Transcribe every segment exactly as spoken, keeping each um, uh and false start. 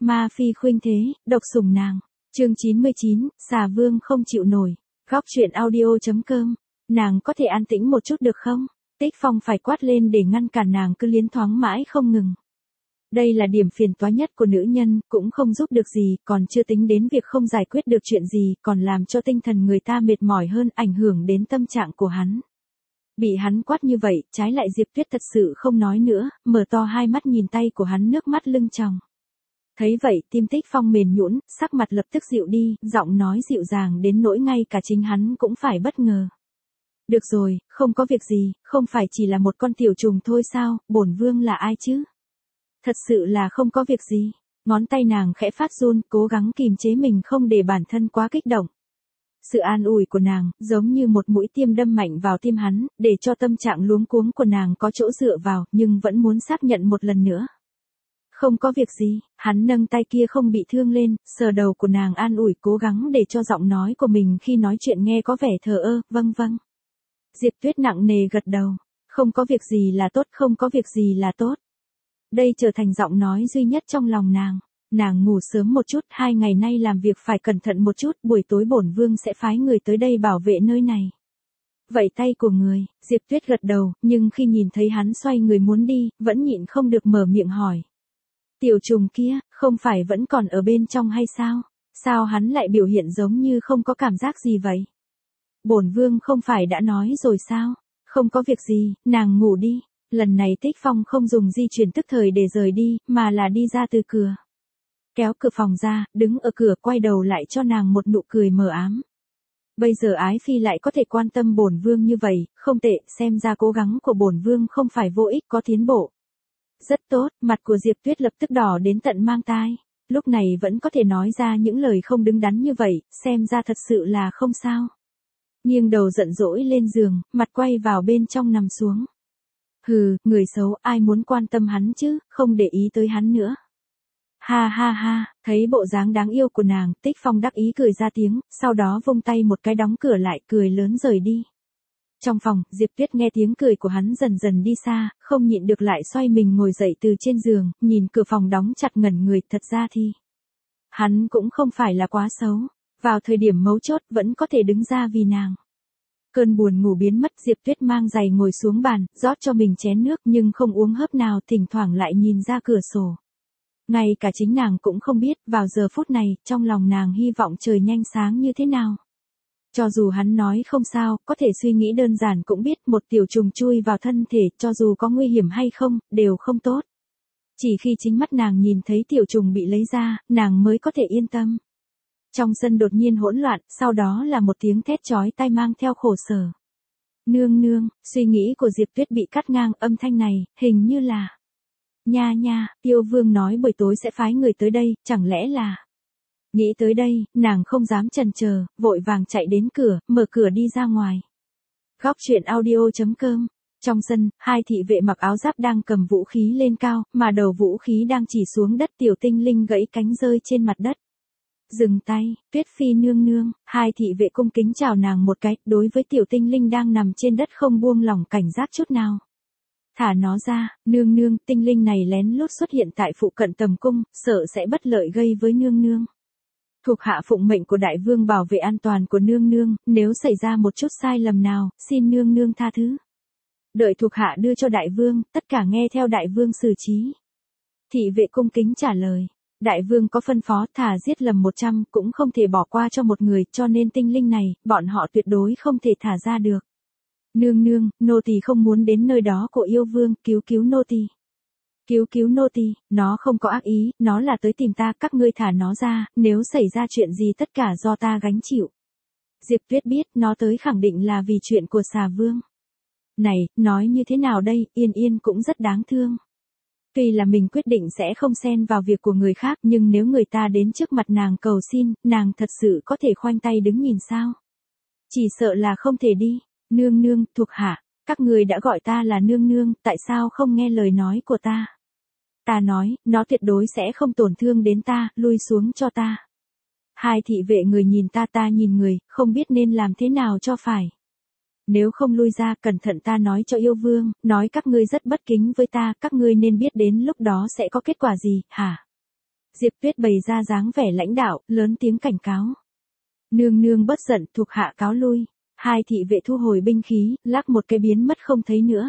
Ma phi khuynh thế, độc sủng nàng. Chương chín mươi chín, xà vương không chịu nổi. Góc truyện audio.com. Nàng có thể an tĩnh một chút được không? Tích Phong phải quát lên để ngăn cản nàng cứ liến thoáng mãi không ngừng. Đây là điểm phiền toái nhất của nữ nhân, cũng không giúp được gì, còn chưa tính đến việc không giải quyết được chuyện gì, còn làm cho tinh thần người ta mệt mỏi hơn, ảnh hưởng đến tâm trạng của hắn. Bị hắn quát như vậy, trái lại Diệp Tuyết thật sự không nói nữa, mở to hai mắt nhìn tay của hắn, nước mắt lưng tròng. Thấy vậy, tim Tích Phong mềm nhũn, sắc mặt lập tức dịu đi, giọng nói dịu dàng đến nỗi ngay cả chính hắn cũng phải bất ngờ. Được rồi, không có việc gì, không phải chỉ là một con tiểu trùng thôi sao, bổn vương là ai chứ? Thật sự là không có việc gì. Ngón tay nàng khẽ phát run, cố gắng kìm chế mình không để bản thân quá kích động. Sự an ủi của nàng, giống như một mũi tiêm đâm mạnh vào tim hắn, để cho tâm trạng luống cuống của nàng có chỗ dựa vào, nhưng vẫn muốn xác nhận một lần nữa. Không có việc gì, hắn nâng tay kia không bị thương lên, sờ đầu của nàng an ủi, cố gắng để cho giọng nói của mình khi nói chuyện nghe có vẻ thờ ơ, vâng vâng. Diệp Tuyết nặng nề gật đầu, không có việc gì là tốt, không có việc gì là tốt. Đây trở thành giọng nói duy nhất trong lòng nàng. Nàng ngủ sớm một chút, hai ngày nay làm việc phải cẩn thận một chút, buổi tối bổn vương sẽ phái người tới đây bảo vệ nơi này. Vậy tay của người, Diệp Tuyết gật đầu, nhưng khi nhìn thấy hắn xoay người muốn đi, vẫn nhịn không được mở miệng hỏi. Tiểu trùng kia, không phải vẫn còn ở bên trong hay sao? Sao hắn lại biểu hiện giống như không có cảm giác gì vậy? Bổn vương không phải đã nói rồi sao? Không có việc gì, nàng ngủ đi. Lần này Tích Phong không dùng di chuyển tức thời để rời đi, mà là đi ra từ cửa. Kéo cửa phòng ra, đứng ở cửa quay đầu lại cho nàng một nụ cười mờ ám. Bây giờ ái phi lại có thể quan tâm bổn vương như vậy, không tệ, xem ra cố gắng của bổn vương không phải vô ích, có tiến bộ. Rất tốt, mặt của Diệp Tuyết lập tức đỏ đến tận mang tai. Lúc này vẫn có thể nói ra những lời không đứng đắn như vậy, xem ra thật sự là không sao. Nghiêng đầu giận dỗi lên giường, mặt quay vào bên trong nằm xuống. Hừ, người xấu, ai muốn quan tâm hắn chứ, không để ý tới hắn nữa. Ha ha ha, thấy bộ dáng đáng yêu của nàng, Tích Phong đắc ý cười ra tiếng, sau đó vung tay một cái đóng cửa lại, cười lớn rời đi. Trong phòng, Diệp Tuyết nghe tiếng cười của hắn dần dần đi xa, không nhịn được lại xoay mình ngồi dậy từ trên giường, nhìn cửa phòng đóng chặt ngẩn người, thật ra thì hắn cũng không phải là quá xấu, vào thời điểm mấu chốt vẫn có thể đứng ra vì nàng. Cơn buồn ngủ biến mất, Diệp Tuyết mang giày ngồi xuống bàn, rót cho mình chén nước nhưng không uống hớp nào, thỉnh thoảng lại nhìn ra cửa sổ. Ngay cả chính nàng cũng không biết, vào giờ phút này, trong lòng nàng hy vọng trời nhanh sáng như thế nào. Cho dù hắn nói không sao, có thể suy nghĩ đơn giản cũng biết một tiểu trùng chui vào thân thể, cho dù có nguy hiểm hay không, đều không tốt. Chỉ khi chính mắt nàng nhìn thấy tiểu trùng bị lấy ra, nàng mới có thể yên tâm. Trong sân đột nhiên hỗn loạn, sau đó là một tiếng thét chói tai mang theo khổ sở. Nương nương, suy nghĩ của Diệp Tuyết bị cắt ngang, âm thanh này, hình như là... Nha nha, yêu vương nói buổi tối sẽ phái người tới đây, chẳng lẽ là... Nghĩ tới đây, nàng không dám chần chờ, vội vàng chạy đến cửa, mở cửa đi ra ngoài. Góc truyện audio.com. Trong sân, hai thị vệ mặc áo giáp đang cầm vũ khí lên cao, mà đầu vũ khí đang chỉ xuống đất, tiểu tinh linh gãy cánh rơi trên mặt đất. Dừng tay, Tuyết Phi nương nương, hai thị vệ cung kính chào nàng một cái, đối với tiểu tinh linh đang nằm trên đất không buông lỏng cảnh giác chút nào. Thả nó ra, nương nương, tinh linh này lén lút xuất hiện tại phụ cận tầm cung, sợ sẽ bất lợi gây với nương nương. Thuộc hạ phụng mệnh của đại vương bảo vệ an toàn của nương nương, nếu xảy ra một chút sai lầm nào, xin nương nương tha thứ. Đợi thuộc hạ đưa cho đại vương, tất cả nghe theo đại vương xử trí. Thị vệ cung kính trả lời. Đại vương có phân phó, thà giết lầm một trăm cũng không thể bỏ qua cho một người, cho nên tinh linh này, bọn họ tuyệt đối không thể thả ra được. Nương nương, nô tỳ không muốn đến nơi đó của yêu vương, cứu cứu nô tỳ. Cứu cứu nô tỳ, nó không có ác ý, nó là tới tìm ta, các ngươi thả nó ra, nếu xảy ra chuyện gì tất cả do ta gánh chịu. Diệp Tuyết biết, nó tới khẳng định là vì chuyện của xà vương. Này, nói như thế nào đây, Yên Yên cũng rất đáng thương. Tuy là mình quyết định sẽ không xen vào việc của người khác, nhưng nếu người ta đến trước mặt nàng cầu xin, nàng thật sự có thể khoanh tay đứng nhìn sao? Chỉ sợ là không thể đi. Nương nương, thuộc hạ, các người đã gọi ta là nương nương, tại sao không nghe lời nói của ta? Ta nói, nó tuyệt đối sẽ không tổn thương đến ta, lui xuống cho ta. Hai thị vệ người nhìn ta, ta nhìn người, không biết nên làm thế nào cho phải. Nếu không lui ra, cẩn thận ta nói cho yêu vương, nói các ngươi rất bất kính với ta, các ngươi nên biết đến lúc đó sẽ có kết quả gì, hả? Diệp Tuyết bày ra dáng vẻ lãnh đạo, lớn tiếng cảnh cáo. Nương nương bất giận, thuộc hạ cáo lui. Hai thị vệ thu hồi binh khí, lắc một cái biến mất không thấy nữa.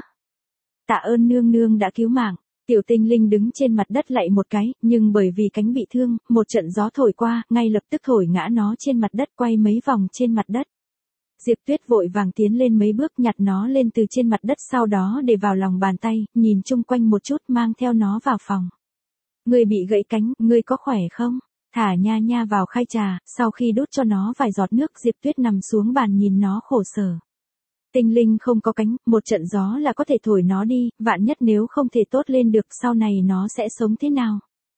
Tạ ơn nương nương đã cứu mạng. Tiểu Tinh Linh đứng trên mặt đất lạy một cái, nhưng bởi vì cánh bị thương, một trận gió thổi qua, ngay lập tức thổi ngã nó trên mặt đất, quay mấy vòng trên mặt đất. Diệp Tuyết vội vàng tiến lên mấy bước, nhặt nó lên từ trên mặt đất, sau đó để vào lòng bàn tay, nhìn chung quanh một chút, mang theo nó vào phòng. Ngươi bị gãy cánh, ngươi có khỏe không? Thả Nha Nha vào khay trà, sau khi đút cho nó vài giọt nước, Diệp Tuyết nằm xuống bàn nhìn nó khổ sở. Tinh Linh không có cánh, một trận gió là có thể thổi nó đi, vạn nhất nếu không thể tốt lên được, sau này nó sẽ sống thế nào?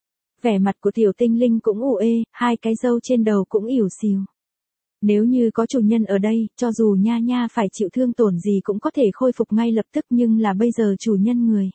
Vẻ mặt của Tiểu Tinh Linh cũng ủ ê, hai cái râu trên đầu cũng ỉu xìu. Nếu như có chủ nhân ở đây, cho dù Nha Nha phải chịu thương tổn gì cũng có thể khôi phục ngay lập tức, nhưng là bây giờ chủ nhân người.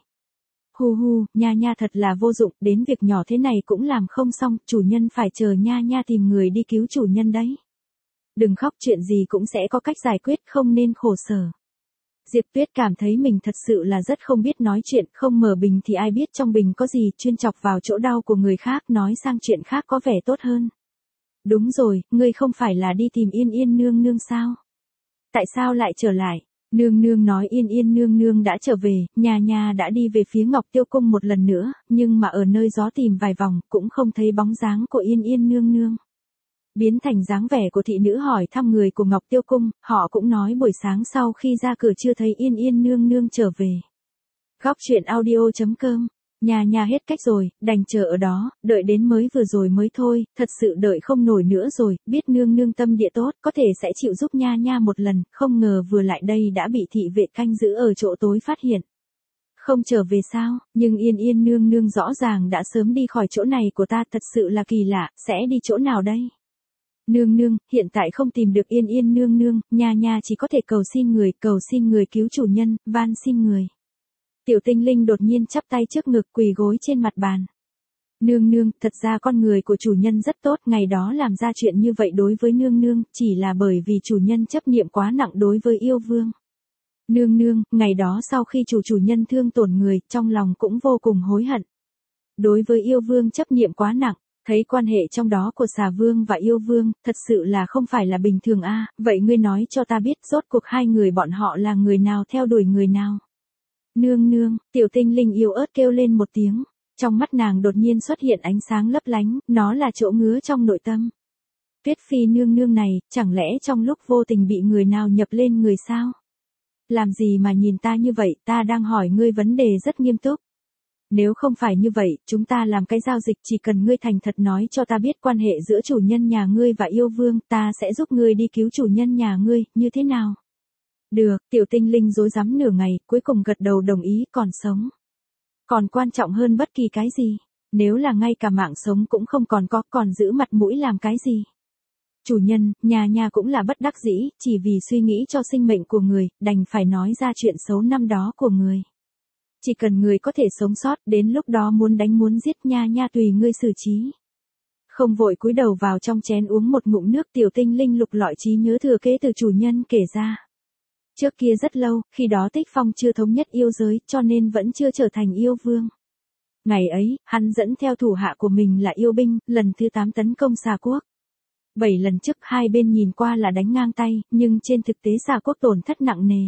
Hu hu, Nha Nha thật là vô dụng, đến việc nhỏ thế này cũng làm không xong, chủ nhân phải chờ Nha Nha tìm người đi cứu chủ nhân đấy. Đừng khóc, chuyện gì cũng sẽ có cách giải quyết, không nên khổ sở. Diệp Tuyết cảm thấy mình thật sự là rất không biết nói chuyện, không mở bình thì ai biết trong bình có gì, chuyên chọc vào chỗ đau của người khác, nói sang chuyện khác có vẻ tốt hơn. Đúng rồi, ngươi không phải là đi tìm Yên Yên nương nương sao? Tại sao lại trở lại? Nương nương nói Yên Yên nương nương đã trở về, Nha Nha đã đi về phía Ngọc Tiêu Cung một lần nữa, nhưng mà ở nơi gió tìm vài vòng, cũng không thấy bóng dáng của Yên Yên nương nương. Biến thành dáng vẻ của thị nữ hỏi thăm người của Ngọc Tiêu Cung, họ cũng nói buổi sáng sau khi ra cửa chưa thấy Yên Yên nương nương trở về. Góc truyện audio chấm com. Nha Nha hết cách rồi, đành chờ ở đó, đợi đến mới vừa rồi mới thôi, thật sự đợi không nổi nữa rồi, biết nương nương tâm địa tốt, có thể sẽ chịu giúp Nha Nha một lần, không ngờ vừa lại đây đã bị thị vệ canh giữ ở chỗ tối phát hiện. Không trở về sao, nhưng Yên Yên nương nương rõ ràng đã sớm đi khỏi chỗ này của ta, thật sự là kỳ lạ, sẽ đi chỗ nào đây? Nương nương, hiện tại không tìm được Yên Yên nương nương, Nha Nha chỉ có thể cầu xin người, cầu xin người cứu chủ nhân, van xin người. Tiểu Tinh Linh đột nhiên chắp tay trước ngực, quỳ gối trên mặt bàn. Nương nương, thật ra con người của chủ nhân rất tốt, ngày đó làm ra chuyện như vậy đối với nương nương, chỉ là bởi vì chủ nhân chấp niệm quá nặng đối với yêu vương. Nương nương, ngày đó sau khi chủ chủ nhân thương tổn người, trong lòng cũng vô cùng hối hận. Đối với yêu vương chấp niệm quá nặng, thấy quan hệ trong đó của xà vương và yêu vương, thật sự là không phải là bình thường a. Vậy ngươi nói cho ta biết rốt cuộc hai người bọn họ là người nào theo đuổi người nào? Nương nương, Tiểu Tinh Linh yếu ớt kêu lên một tiếng, trong mắt nàng đột nhiên xuất hiện ánh sáng lấp lánh, nó là chỗ ngứa trong nội tâm. Tuyết Phi nương nương này, chẳng lẽ trong lúc vô tình bị người nào nhập lên người sao? Làm gì mà nhìn ta như vậy, ta đang hỏi ngươi vấn đề rất nghiêm túc. Nếu không phải như vậy, chúng ta làm cái giao dịch, chỉ cần ngươi thành thật nói cho ta biết quan hệ giữa chủ nhân nhà ngươi và yêu vương, ta sẽ giúp ngươi đi cứu chủ nhân nhà ngươi, như thế nào? Được, Tiểu Tinh Linh rối rắm nửa ngày, cuối cùng gật đầu đồng ý, còn sống. Còn quan trọng hơn bất kỳ cái gì, nếu là ngay cả mạng sống cũng không còn có, còn giữ mặt mũi làm cái gì? Chủ nhân, Nha Nha cũng là bất đắc dĩ, chỉ vì suy nghĩ cho sinh mệnh của người, đành phải nói ra chuyện xấu năm đó của người. Chỉ cần người có thể sống sót, đến lúc đó muốn đánh muốn giết Nha Nha tùy ngươi xử trí. Không vội cúi đầu vào trong chén uống một ngụm nước, Tiểu Tinh Linh lục lọi trí nhớ thừa kế từ chủ nhân kể ra. Trước kia rất lâu, khi đó Tích Phong chưa thống nhất yêu giới, cho nên vẫn chưa trở thành yêu vương. Ngày ấy, hắn dẫn theo thủ hạ của mình là yêu binh, lần thứ tám tấn công Xà Quốc. Bảy lần trước hai bên nhìn qua là đánh ngang tay, nhưng trên thực tế Xà Quốc tổn thất nặng nề.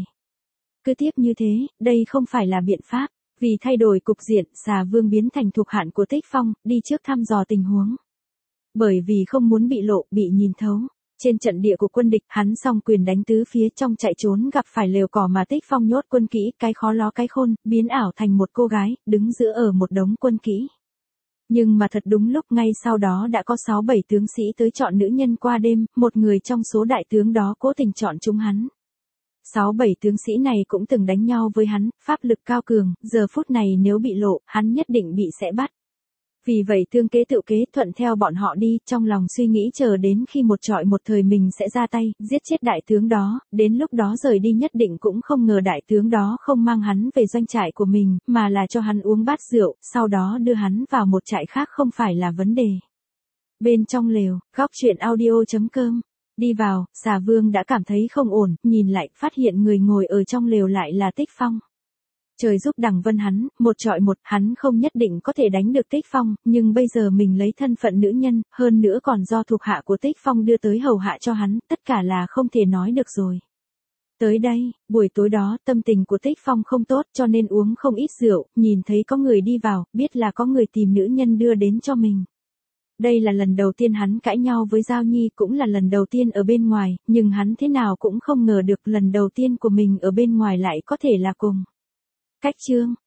Cứ tiếp như thế, đây không phải là biện pháp, vì thay đổi cục diện, Xà Vương biến thành thuộc hạ của Tích Phong, đi trước thăm dò tình huống. Bởi vì không muốn bị lộ, bị nhìn thấu. Trên trận địa của quân địch, hắn song quyền đánh tứ phía, trong chạy trốn gặp phải lều cỏ mà Tích Phong nhốt quân kỹ, cái khó ló cái khôn, biến ảo thành một cô gái, đứng giữa ở một đống quân kỹ. Nhưng mà thật đúng lúc ngay sau đó đã có sáu bảy tướng sĩ tới chọn nữ nhân qua đêm, một người trong số đại tướng đó cố tình chọn chúng hắn. Sáu bảy tướng sĩ này cũng từng đánh nhau với hắn, pháp lực cao cường, giờ phút này nếu bị lộ, hắn nhất định bị sẽ bắt. Vì vậy tương kế tự kế thuận theo bọn họ đi, trong lòng suy nghĩ chờ đến khi một trọi một thời mình sẽ ra tay, giết chết đại tướng đó, đến lúc đó rời đi nhất định cũng không ngờ đại tướng đó không mang hắn về doanh trại của mình, mà là cho hắn uống bát rượu, sau đó đưa hắn vào một trại khác không phải là vấn đề. Bên trong lều, góc truyện audio chấm com. Đi vào, Xà Vương đã cảm thấy không ổn, nhìn lại, phát hiện người ngồi ở trong lều lại là Tích Phong. Trời giúp đằng vân hắn, một trọi một, hắn không nhất định có thể đánh được Tích Phong, nhưng bây giờ mình lấy thân phận nữ nhân, hơn nữa còn do thuộc hạ của Tích Phong đưa tới hầu hạ cho hắn, tất cả là không thể nói được rồi. Tới đây, buổi tối đó, tâm tình của Tích Phong không tốt cho nên uống không ít rượu, nhìn thấy có người đi vào, biết là có người tìm nữ nhân đưa đến cho mình. Đây là lần đầu tiên hắn cãi nhau với Giao Nhi, cũng là lần đầu tiên ở bên ngoài, nhưng hắn thế nào cũng không ngờ được lần đầu tiên của mình ở bên ngoài lại có thể là cùng Cách Trương.